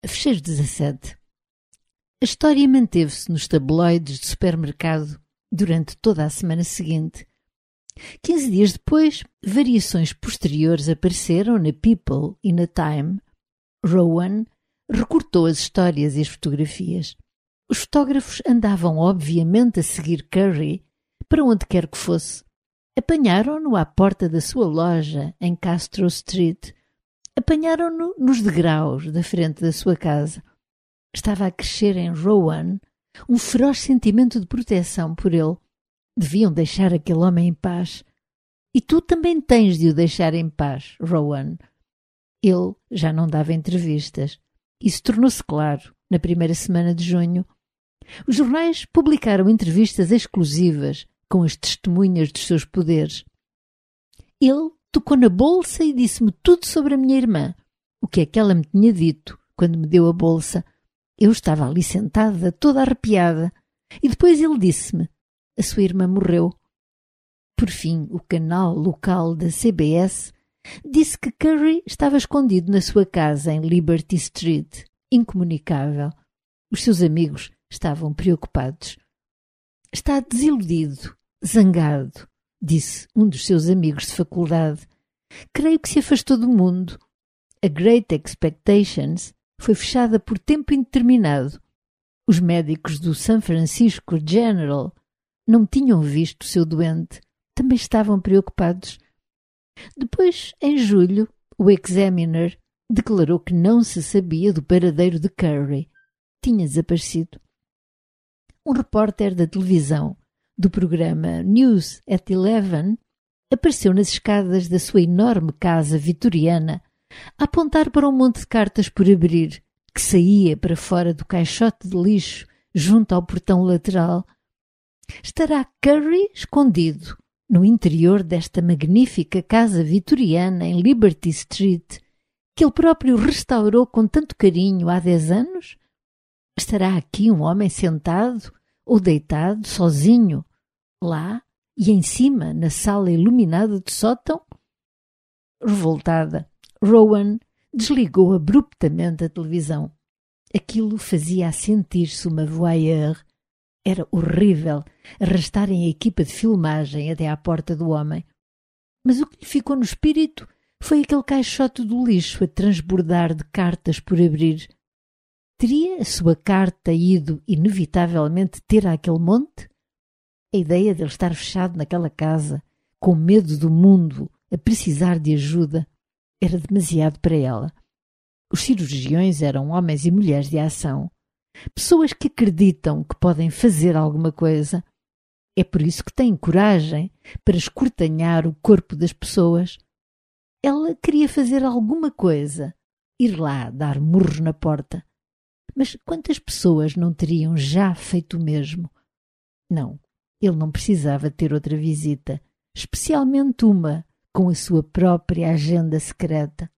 Fecheiro 17. A história manteve-se nos tabloides de supermercado durante toda a semana seguinte. 15 dias depois, variações posteriores apareceram na People e na Time. Rowan recortou as histórias e as fotografias. Os fotógrafos andavam obviamente a seguir Curry para onde quer que fosse. Apanharam-no à porta da sua loja em Castro Street. Apanharam-no nos degraus da frente da sua casa. Estava a crescer em Rowan um feroz sentimento de proteção por ele. Deviam deixar aquele homem em paz. E tu também tens de o deixar em paz, Rowan. Ele já não dava entrevistas. Isso tornou-se claro na primeira semana de junho. Os jornais publicaram entrevistas exclusivas com as testemunhas dos seus poderes. Ele tocou na bolsa e disse-me tudo sobre a minha irmã. O que é que ela me tinha dito quando me deu a bolsa? Eu estava ali sentada, toda arrepiada. E depois ele disse-me: a sua irmã morreu. Por fim, o canal local da CBS disse que Curry estava escondido na sua casa em Liberty Street, incomunicável. Os seus amigos estavam preocupados. Está desiludido, zangado, disse um dos seus amigos de faculdade. Creio que se afastou do mundo. A Great Expectations foi fechada por tempo indeterminado. Os médicos do San Francisco General não tinham visto o seu doente. Também estavam preocupados. Depois, em julho, o Examiner declarou que não se sabia do paradeiro de Curry. Tinha desaparecido. Um repórter da televisão do programa News at 11 apareceu nas escadas da sua enorme casa vitoriana a apontar para um monte de cartas por abrir que saía para fora do caixote de lixo junto ao portão lateral. Estará Curry escondido no interior desta magnífica casa vitoriana em Liberty Street, que ele próprio restaurou com tanto carinho há 10 anos? Estará aqui um homem sentado ou deitado, sozinho, lá e em cima, na sala iluminada do sótão? Revoltada, Rowan desligou abruptamente a televisão. Aquilo fazia sentir-se uma voyeur. Era horrível arrastarem a equipa de filmagem até à porta do homem. Mas o que lhe ficou no espírito foi aquele caixote do lixo a transbordar de cartas por abrir. Teria a sua carta ido inevitavelmente ter àquele monte? A ideia de ele estar fechado naquela casa, com medo do mundo, a precisar de ajuda, era demasiado para ela. Os cirurgiões eram homens e mulheres de ação. Pessoas que acreditam que podem fazer alguma coisa. É por isso que têm coragem para escortanhar o corpo das pessoas. Ela queria fazer alguma coisa, ir lá dar murros na porta. Mas quantas pessoas não teriam já feito o mesmo? Não, ele não precisava ter outra visita, especialmente uma com a sua própria agenda secreta.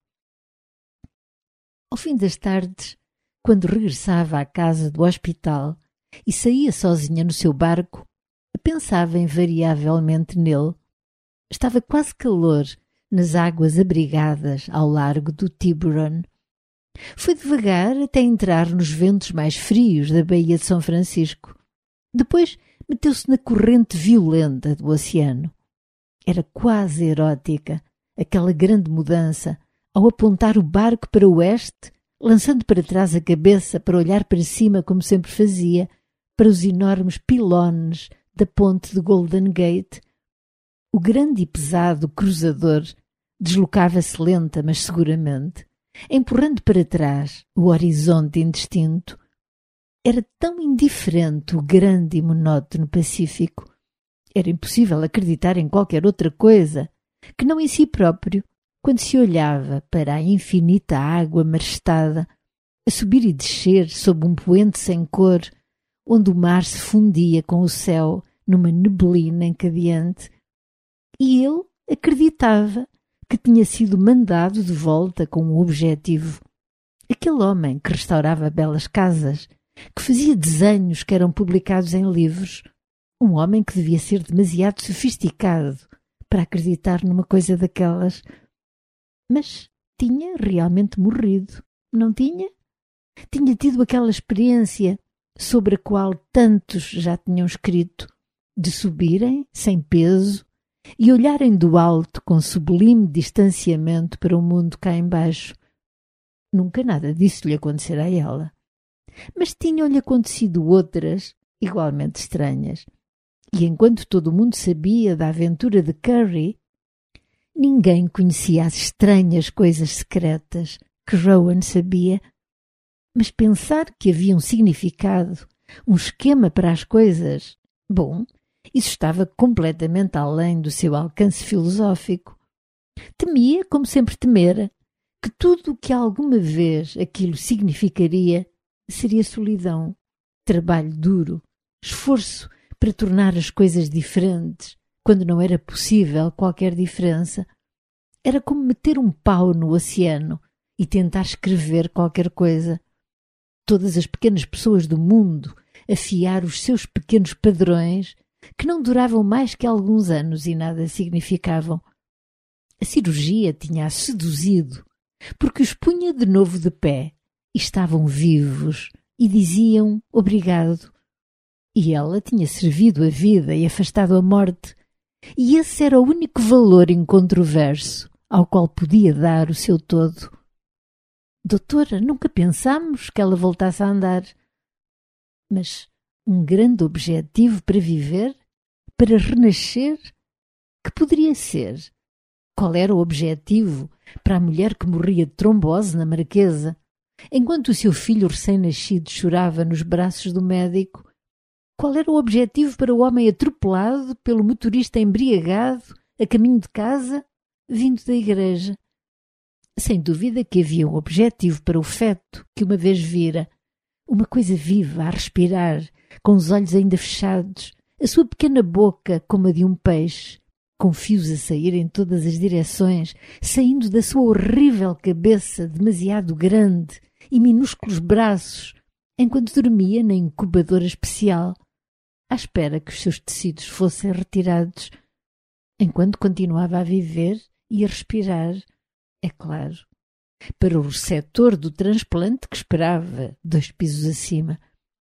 Ao fim das tardes, quando regressava à casa do hospital e saía sozinha no seu barco, pensava invariavelmente nele. Estava quase calor nas águas abrigadas ao largo do Tiburon. Foi devagar até entrar nos ventos mais frios da Baía de São Francisco. Depois meteu-se na corrente violenta do oceano. Era quase erótica, aquela grande mudança, ao apontar o barco para o oeste, lançando para trás a cabeça para olhar para cima como sempre fazia, para os enormes pilones da ponte de Golden Gate. O grande e pesado cruzador deslocava-se lenta, mas seguramente, empurrando para trás o horizonte indistinto. Era tão indiferente o grande e monótono Pacífico. Era impossível acreditar em qualquer outra coisa que não em si próprio, quando se olhava para a infinita água marestada, a subir e descer sob um poente sem cor, onde o mar se fundia com o céu numa neblina encadeante. E ele acreditava que tinha sido mandado de volta com um objetivo. Aquele homem que restaurava belas casas, que fazia desenhos que eram publicados em livros, um homem que devia ser demasiado sofisticado para acreditar numa coisa daquelas. Mas tinha realmente morrido, não tinha? Tinha tido aquela experiência sobre a qual tantos já tinham escrito, de subirem, sem peso, e olharem do alto com sublime distanciamento para o mundo cá embaixo. Nunca nada disso lhe acontecera a ela. Mas tinham-lhe acontecido outras, igualmente estranhas. E enquanto todo o mundo sabia da aventura de Curry, ninguém conhecia as estranhas coisas secretas que Rowan sabia. Mas pensar que havia um significado, um esquema para as coisas, bom, isso estava completamente além do seu alcance filosófico. Temia, como sempre temera, que tudo o que alguma vez aquilo significaria seria solidão, trabalho duro, esforço para tornar as coisas diferentes, quando não era possível qualquer diferença. Era como meter um pau no oceano e tentar escrever qualquer coisa. Todas as pequenas pessoas do mundo afiar os seus pequenos padrões, que não duravam mais que alguns anos e nada significavam. A cirurgia tinha-a seduzido, porque os punha de novo de pé, e estavam vivos, e diziam obrigado. E ela tinha servido a vida e afastado a morte, e esse era o único valor incontroverso ao qual podia dar o seu todo. Doutora, nunca pensámos que ela voltasse a andar. Mas um grande objetivo para viver? Para renascer? Que poderia ser? Qual era o objetivo para a mulher que morria de trombose na Marquesa, enquanto o seu filho recém-nascido chorava nos braços do médico? Qual era o objetivo para o homem atropelado pelo motorista embriagado a caminho de casa, vindo da igreja? Sem dúvida que havia um objetivo para o feto que uma vez vira, uma coisa viva a respirar, com os olhos ainda fechados, a sua pequena boca como a de um peixe, com fios a sair em todas as direções, saindo da sua horrível cabeça demasiado grande e minúsculos braços, enquanto dormia na incubadora especial, à espera que os seus tecidos fossem retirados, enquanto continuava a viver e a respirar, é claro, para o receptor do transplante que esperava 2 pisos acima.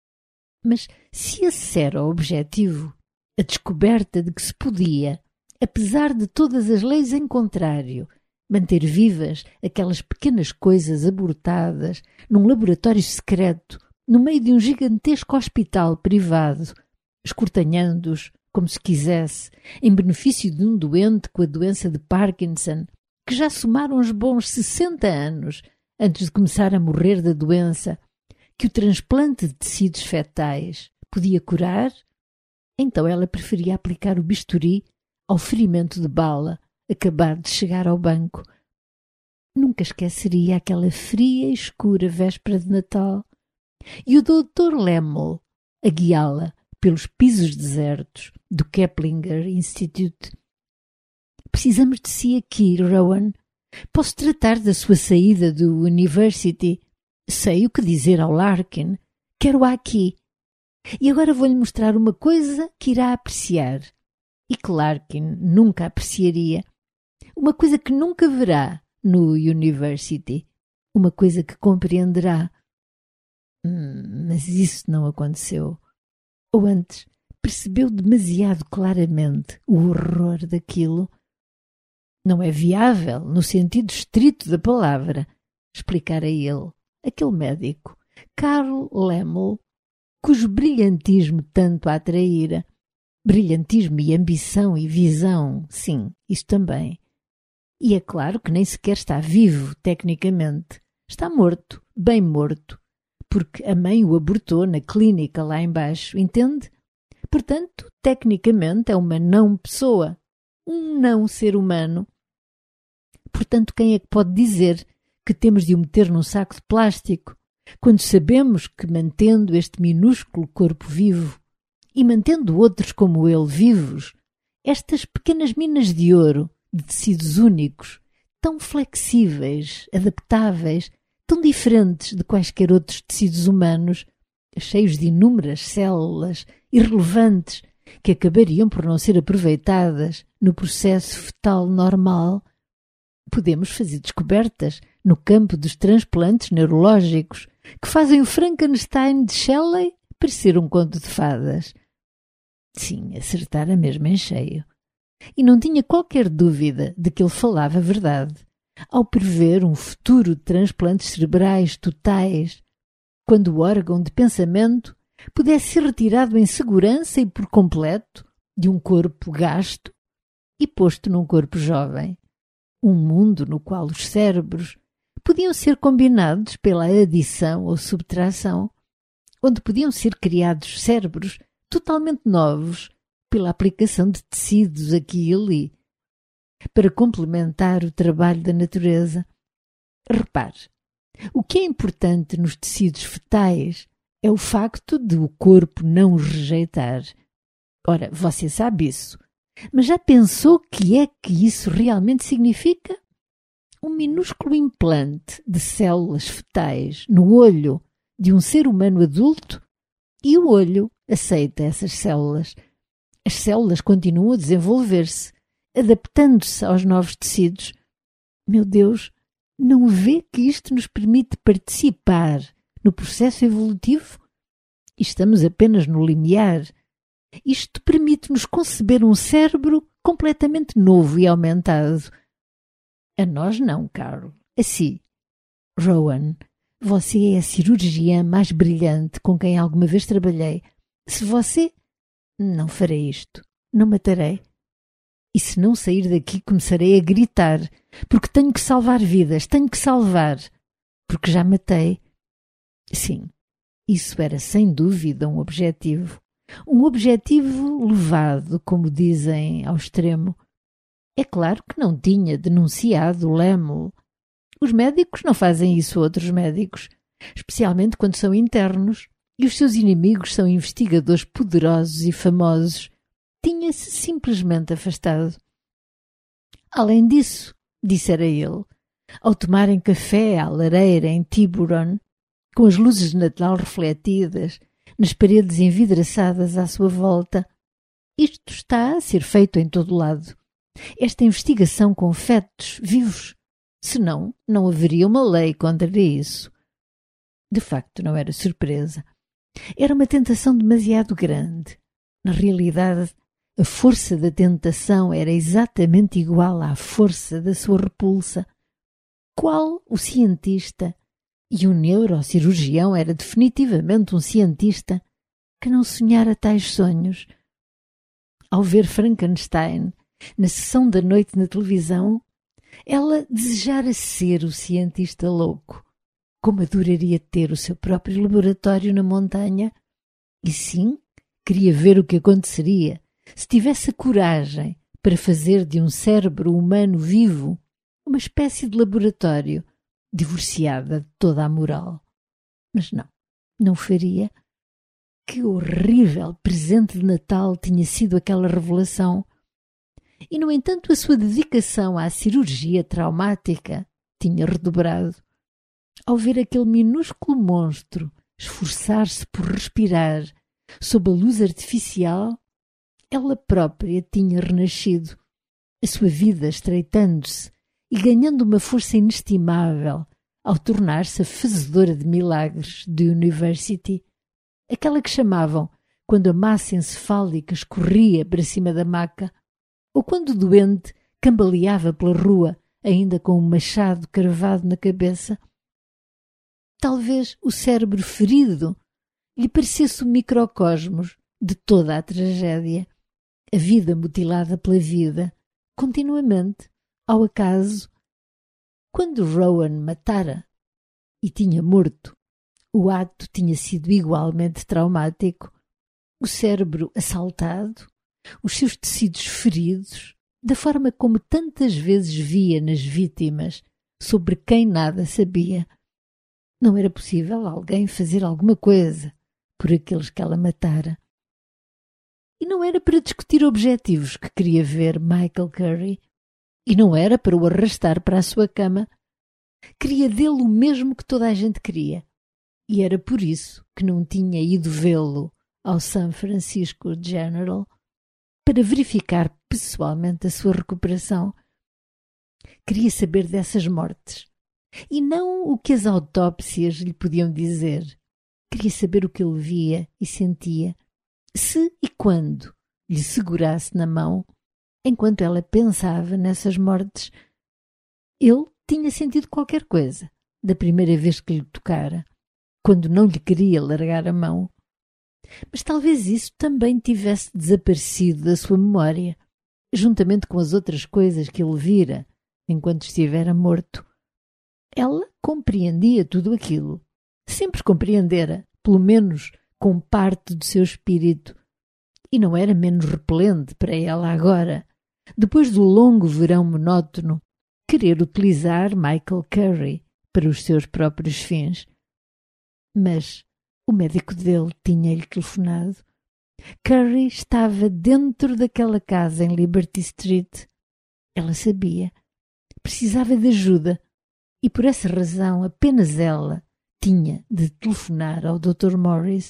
Mas se esse era o objetivo, a descoberta de que se podia, apesar de todas as leis em contrário, manter vivas aquelas pequenas coisas abortadas num laboratório secreto, no meio de um gigantesco hospital privado, escortanhando-os, como se quisesse, em benefício de um doente com a doença de Parkinson, que já somaram os bons 60 anos antes de começar a morrer da doença, que o transplante de tecidos fetais podia curar, então ela preferia aplicar o bisturi ao ferimento de bala, acabar de chegar ao banco. Nunca esqueceria aquela fria e escura véspera de Natal e o Dr. Lemmel a guiá-la pelos pisos desertos do Keplinger Institute. Precisamos de si aqui, Rowan. Posso tratar da sua saída do University. Sei o que dizer ao Larkin. Quero-a aqui. E agora vou-lhe mostrar uma coisa que irá apreciar. E que Larkin nunca apreciaria. Uma coisa que nunca verá no University. Uma coisa que compreenderá. Mas isso não aconteceu. Ou antes, percebeu demasiado claramente o horror daquilo. Não é viável, no sentido estrito da palavra, explicara ele, aquele médico, Karl Lemmel, cujo brilhantismo tanto a atraíra. Brilhantismo e ambição e visão, sim, isso também. E é claro que nem sequer está vivo, tecnicamente. Está morto, bem morto, porque a mãe o abortou na clínica lá embaixo, entende? Portanto, tecnicamente é uma não-pessoa, um não-ser humano. Portanto, quem é que pode dizer que temos de o meter num saco de plástico, quando sabemos que, mantendo este minúsculo corpo vivo e mantendo outros como ele vivos, estas pequenas minas de ouro, de tecidos únicos, tão flexíveis, adaptáveis, tão diferentes de quaisquer outros tecidos humanos, cheios de inúmeras células irrelevantes que acabariam por não ser aproveitadas no processo fetal normal, podemos fazer descobertas no campo dos transplantes neurológicos, que fazem o Frankenstein de Shelley parecer um conto de fadas. Sim, acertara mesmo em cheio. E não tinha qualquer dúvida de que ele falava a verdade, ao prever um futuro de transplantes cerebrais totais, quando o órgão de pensamento pudesse ser retirado em segurança e por completo de um corpo gasto e posto num corpo jovem. Um mundo no qual os cérebros podiam ser combinados pela adição ou subtração, onde podiam ser criados cérebros totalmente novos pela aplicação de tecidos aqui e ali, para complementar o trabalho da natureza. Repare, o que é importante nos tecidos fetais é o facto de o corpo não os rejeitar. Ora, você sabe isso, mas já pensou que é que isso realmente significa? Um minúsculo implante de células fetais no olho de um ser humano adulto e o olho aceita essas células. As células continuam a desenvolver-se, adaptando-se aos novos tecidos. Meu Deus, não vê que isto nos permite participar no processo evolutivo? E estamos apenas no limiar. Isto permite-nos conceber um cérebro completamente novo e aumentado. A nós não, Carl. A si. Rowan, você é a cirurgiã mais brilhante com quem alguma vez trabalhei. Se você... Não farei isto. Não matarei. E se não sair daqui, começarei a gritar, porque tenho que salvar vidas, tenho que salvar, porque já matei. Sim, isso era sem dúvida um objetivo. Um objetivo levado, como dizem, ao extremo. É claro que não tinha denunciado o Lemel. Os médicos não fazem isso a outros médicos, especialmente quando são internos, e os seus inimigos são investigadores poderosos e famosos. Tinha-se simplesmente afastado. Além disso, dissera ele, ao tomarem café à lareira em Tiburon, com as luzes de Natal refletidas nas paredes envidraçadas à sua volta, isto está a ser feito em todo lado. Esta investigação com fetos vivos, senão não haveria uma lei contra isso. De facto, não era surpresa. Era uma tentação demasiado grande. Na realidade, a força da tentação era exatamente igual à força da sua repulsa. Qual o cientista, e um neurocirurgião era definitivamente um cientista, que não sonhara tais sonhos? Ao ver Frankenstein na sessão da noite na televisão, ela desejara ser o cientista louco. Como adoraria ter o seu próprio laboratório na montanha. E sim, queria ver o que aconteceria se tivesse a coragem para fazer de um cérebro humano vivo uma espécie de laboratório, divorciada de toda a moral. Mas não faria. Que horrível presente de Natal tinha sido aquela revelação. E, no entanto, a sua dedicação à cirurgia traumática tinha redobrado. Ao ver aquele minúsculo monstro esforçar-se por respirar sob a luz artificial, ela própria tinha renascido, a sua vida estreitando-se e ganhando uma força inestimável ao tornar-se a fazedora de milagres de University, aquela que chamavam quando a massa encefálica escorria para cima da maca, ou quando o doente cambaleava pela rua ainda com um machado cravado na cabeça. Talvez o cérebro ferido lhe parecesse o microcosmos de toda a tragédia, a vida mutilada pela vida, continuamente, ao acaso. Quando Rowan matara e tinha morto, o ato tinha sido igualmente traumático. O cérebro assaltado, os seus tecidos feridos, da forma como tantas vezes via nas vítimas, sobre quem nada sabia. Não era possível alguém fazer alguma coisa por aqueles que ela matara. E não era para discutir objetivos que queria ver Michael Curry. E não era para o arrastar para a sua cama. Queria dele o mesmo que toda a gente queria. E era por isso que não tinha ido vê-lo ao San Francisco General para verificar pessoalmente a sua recuperação. Queria saber dessas mortes, e não o que as autópsias lhe podiam dizer. Queria saber o que ele via e sentia, se e quando lhe segurasse na mão, enquanto ela pensava nessas mortes. Ele tinha sentido qualquer coisa, da primeira vez que lhe tocara, quando não lhe queria largar a mão. Mas talvez isso também tivesse desaparecido da sua memória, juntamente com as outras coisas que ele vira enquanto estivera morto. Ela compreendia tudo aquilo. Sempre compreendera, pelo menos com parte do seu espírito. E não era menos repelente para ela agora, depois do longo verão monótono, querer utilizar Michael Curry para os seus próprios fins. Mas o médico dele tinha-lhe telefonado. Curry estava dentro daquela casa em Liberty Street. Ela sabia. Precisava de ajuda. E por essa razão apenas ela tinha de telefonar ao Dr. Morris.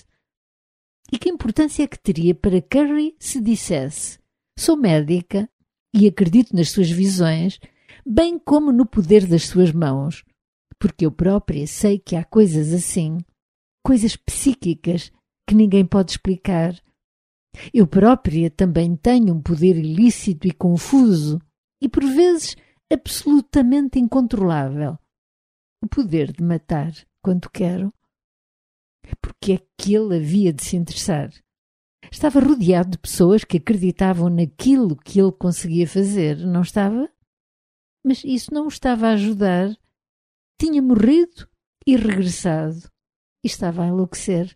E que importância é que teria para Curry se dissesse: sou médica e acredito nas suas visões, bem como no poder das suas mãos, porque eu própria sei que há coisas assim, coisas psíquicas que ninguém pode explicar. Eu própria também tenho um poder ilícito e confuso e por vezes absolutamente incontrolável, o poder de matar quando quero. Porque é que ele havia de se interessar? Estava rodeado de pessoas que acreditavam naquilo que ele conseguia fazer, não estava? Mas isso não o estava a ajudar. Tinha morrido e regressado. E estava a enlouquecer.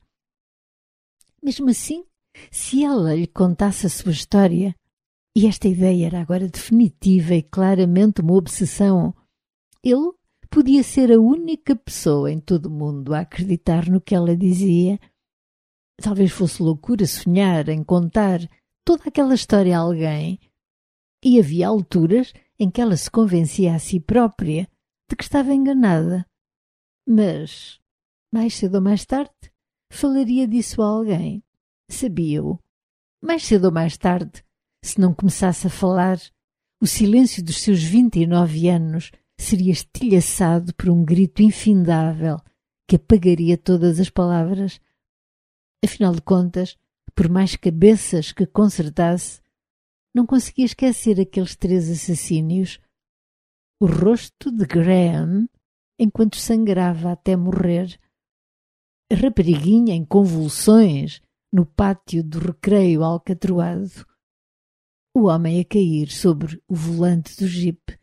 Mesmo assim, se ela lhe contasse a sua história, e esta ideia era agora definitiva e claramente uma obsessão, ele podia ser a única pessoa em todo o mundo a acreditar no que ela dizia. Talvez fosse loucura sonhar em contar toda aquela história a alguém. E havia alturas em que ela se convencia a si própria de que estava enganada. Mas, mais cedo ou mais tarde, falaria disso a alguém. Sabia-o. Mais cedo ou mais tarde, se não começasse a falar, o silêncio dos seus 29 anos seria estilhaçado por um grito infindável que apagaria todas as palavras. Afinal de contas, por mais cabeças que consertasse, não conseguia esquecer aqueles 3 assassínios. O rosto de Graham, enquanto sangrava até morrer. A rapariguinha em convulsões no pátio do recreio alcatroado. O homem a cair sobre o volante do jipe.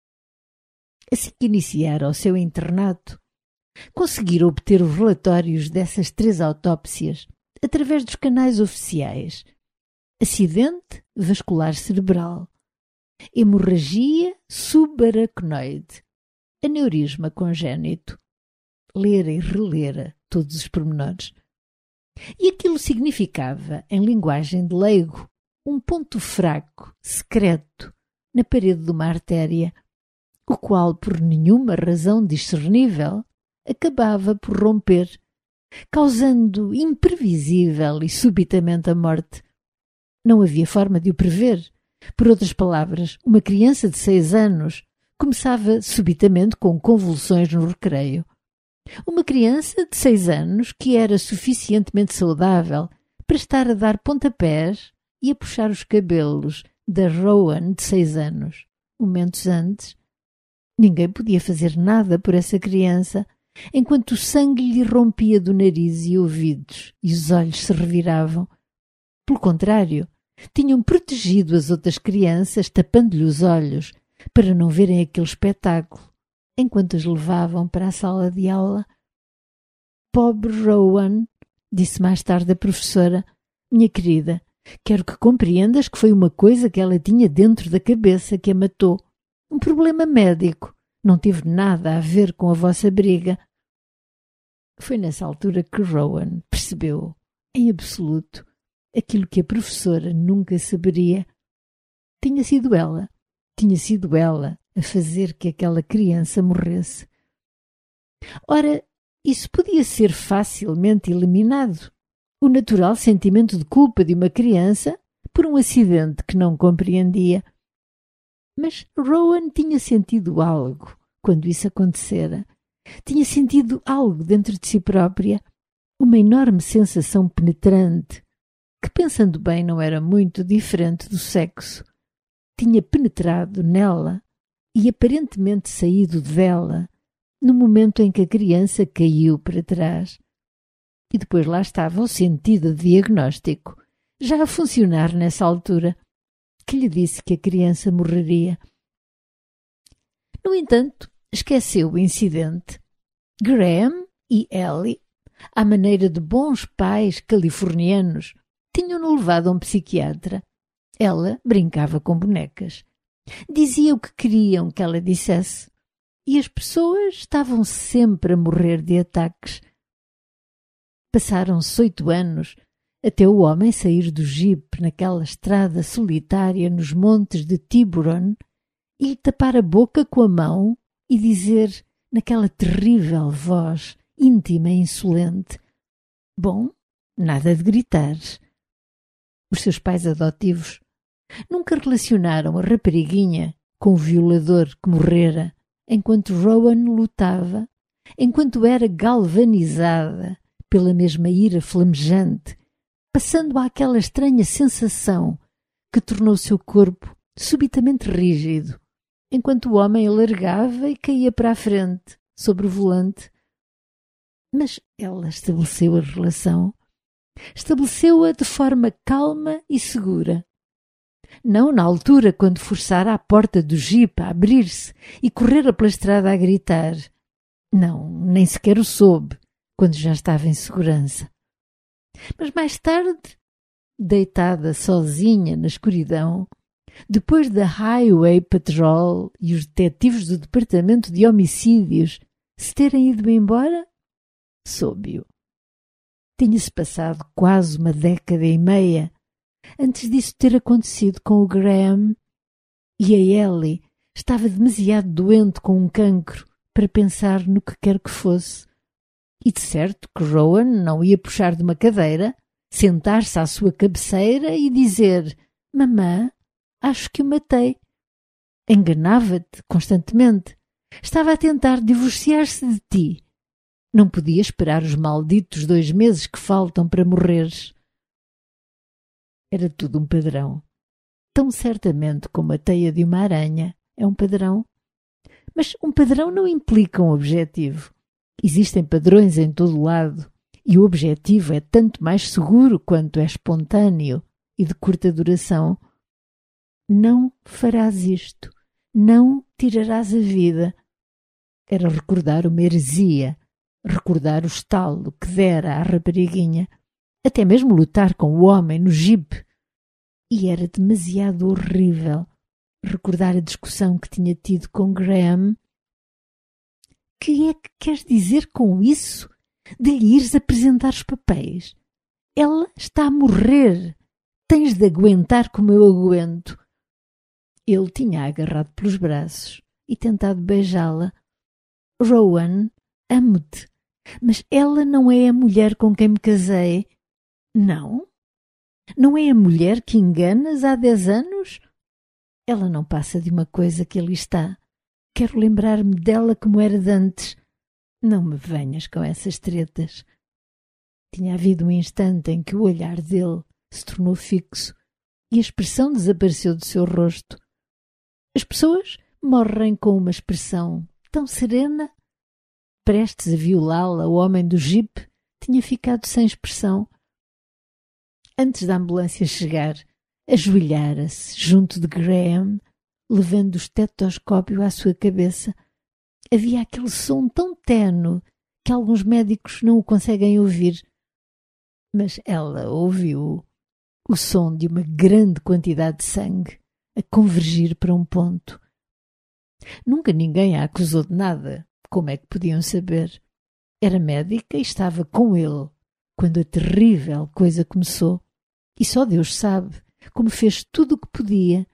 Assim que iniciara o seu internato, conseguiram obter os relatórios dessas 3 autópsias através dos canais oficiais. Acidente vascular cerebral, hemorragia subaracnoide, aneurisma congénito. Lera e relera todos os pormenores. E aquilo significava, em linguagem de leigo, um ponto fraco, secreto, na parede de uma artéria, o qual, por nenhuma razão discernível, acabava por romper, causando imprevisível e subitamente a morte. Não havia forma de o prever. Por outras palavras, uma criança de 6 anos começava subitamente com convulsões no recreio. Uma criança de 6 anos que era suficientemente saudável para estar a dar pontapés e a puxar os cabelos da Rowan de 6 anos. Momentos antes, ninguém podia fazer nada por essa criança, enquanto o sangue lhe rompia do nariz e ouvidos e os olhos se reviravam. Pelo contrário, tinham protegido as outras crianças, tapando-lhe os olhos, para não verem aquele espetáculo, enquanto as levavam para a sala de aula. Pobre Rowan, disse mais tarde a professora, minha querida, quero que compreendas que foi uma coisa que ela tinha dentro da cabeça que a matou. Um problema médico. Não teve nada a ver com a vossa briga. Foi nessa altura que Rowan percebeu, em absoluto, aquilo que a professora nunca saberia. Tinha sido ela a fazer que aquela criança morresse. Ora, isso podia ser facilmente eliminado. O natural sentimento de culpa de uma criança por um acidente que não compreendia. Mas Rowan tinha sentido algo quando isso acontecera. Tinha sentido algo dentro de si própria, uma enorme sensação penetrante, que, pensando bem, não era muito diferente do sexo. Tinha penetrado nela e aparentemente saído dela no momento em que a criança caiu para trás. E depois lá estava o sentido diagnóstico, já a funcionar nessa altura, que lhe disse que a criança morreria. No entanto, esqueceu o incidente. Graham e Ellie, à maneira de bons pais californianos, tinham-no levado a um psiquiatra. Ela brincava com bonecas. Dizia o que queriam que ela dissesse. E as pessoas estavam sempre a morrer de ataques. Passaram-se 8 anos até o homem sair do jipe naquela estrada solitária nos montes de Tiburon e lhe tapar a boca com a mão e dizer, naquela terrível voz íntima e insolente: bom, nada de gritar. Os seus pais adotivos nunca relacionaram a rapariguinha com o violador que morrera enquanto Rowan lutava, enquanto era galvanizada pela mesma ira flamejante, passando àquela estranha sensação que tornou o seu corpo subitamente rígido, enquanto o homem alargava e caía para a frente, sobre o volante. Mas ela estabeleceu a relação. Estabeleceu-a de forma calma e segura. Não na altura, quando forçara a porta do jipe a abrir-se e correra pela estrada a gritar. Não, nem sequer o soube, quando já estava em segurança. Mas mais tarde, deitada sozinha na escuridão, depois da Highway Patrol e os detetives do Departamento de Homicídios se terem ido embora, soube-o. Tinha-se passado quase 1 década e meia antes disso ter acontecido com o Graham, e a Ellie estava demasiado doente com um cancro para pensar no que quer que fosse. E de certo que Rowan não ia puxar de uma cadeira, sentar-se à sua cabeceira e dizer: mamã, acho que o matei. Enganava-te constantemente. Estava a tentar divorciar-se de ti. Não podia esperar os malditos 2 meses que faltam para morreres. Era tudo um padrão. Tão certamente como a teia de uma aranha é um padrão. Mas um padrão não implica um objetivo. Existem padrões em todo o lado, e o objetivo é tanto mais seguro quanto é espontâneo e de curta duração. Não farás isto. Não tirarás a vida. Era recordar uma heresia, recordar o estalo que dera à rapariguinha, até mesmo lutar com o homem no jipe. E era demasiado horrível recordar a discussão que tinha tido com Graham. Que é que queres dizer com isso? De lhe ires apresentar os papéis? Ela está a morrer. Tens de aguentar como eu aguento. Ele tinha agarrado pelos braços e tentado beijá-la. Rowan, amo-te, mas ela não é a mulher com quem me casei. Não? Não é a mulher que enganas há 10 anos? Ela não passa de uma coisa que ali está. Quero lembrar-me dela como era de antes. Não me venhas com essas tretas. Tinha havido um instante em que o olhar dele se tornou fixo e a expressão desapareceu do seu rosto. As pessoas morrem com uma expressão tão serena. Prestes a violá-la, o homem do jipe tinha ficado sem expressão. Antes da ambulância chegar, ajoelhara-se junto de Graham, levando o estetoscópio à sua cabeça. Havia aquele som tão tenue que alguns médicos não o conseguem ouvir. Mas ela ouviu o som de uma grande quantidade de sangue a convergir para um ponto. Nunca ninguém a acusou de nada. Como é que podiam saber? Era médica e estava com ele quando a terrível coisa começou. E só Deus sabe como fez tudo o que podia.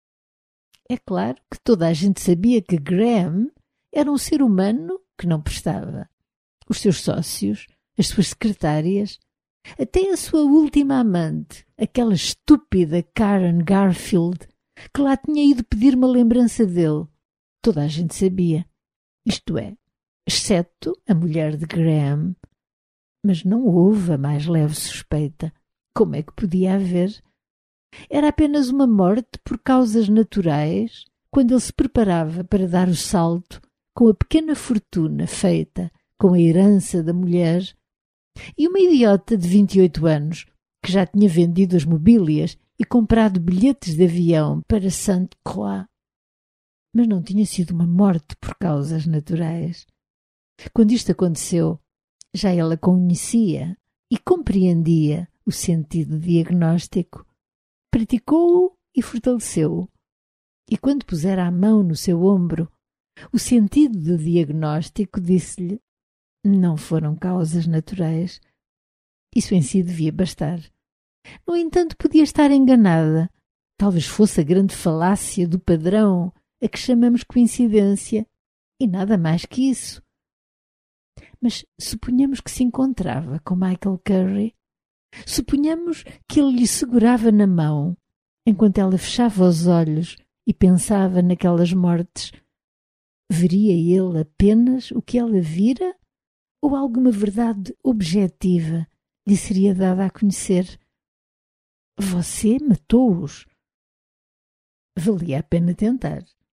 É claro que toda a gente sabia que Graham era um ser humano que não prestava. Os seus sócios, as suas secretárias, até a sua última amante, aquela estúpida Karen Garfield, que lá tinha ido pedir uma lembrança dele. Toda a gente sabia. isto é, exceto a mulher de Graham. Mas não houve a mais leve suspeita. Como é que podia haver? Era apenas uma morte por causas naturais, quando ele se preparava para dar o salto com a pequena fortuna feita com a herança da mulher, e uma idiota de 28 anos, que já tinha vendido as mobílias e comprado bilhetes de avião para Sainte-Croix. Mas não tinha sido uma morte por causas naturais. Quando isto aconteceu, já ela conhecia e compreendia o sentido diagnóstico, praticou-o e fortaleceu-o. E quando pusera a mão no seu ombro, o sentido do diagnóstico disse-lhe: não foram causas naturais. Isso em si devia bastar. No entanto, podia estar enganada. Talvez fosse a grande falácia do padrão, a que chamamos coincidência, e nada mais que isso. Mas suponhamos que se encontrava com Michael Curry. Suponhamos que ele lhe segurava na mão, enquanto ela fechava os olhos e pensava naquelas mortes. Veria ele apenas o que ela vira? Ou alguma verdade objetiva lhe seria dada a conhecer? Você matou-os. Valia a pena tentar.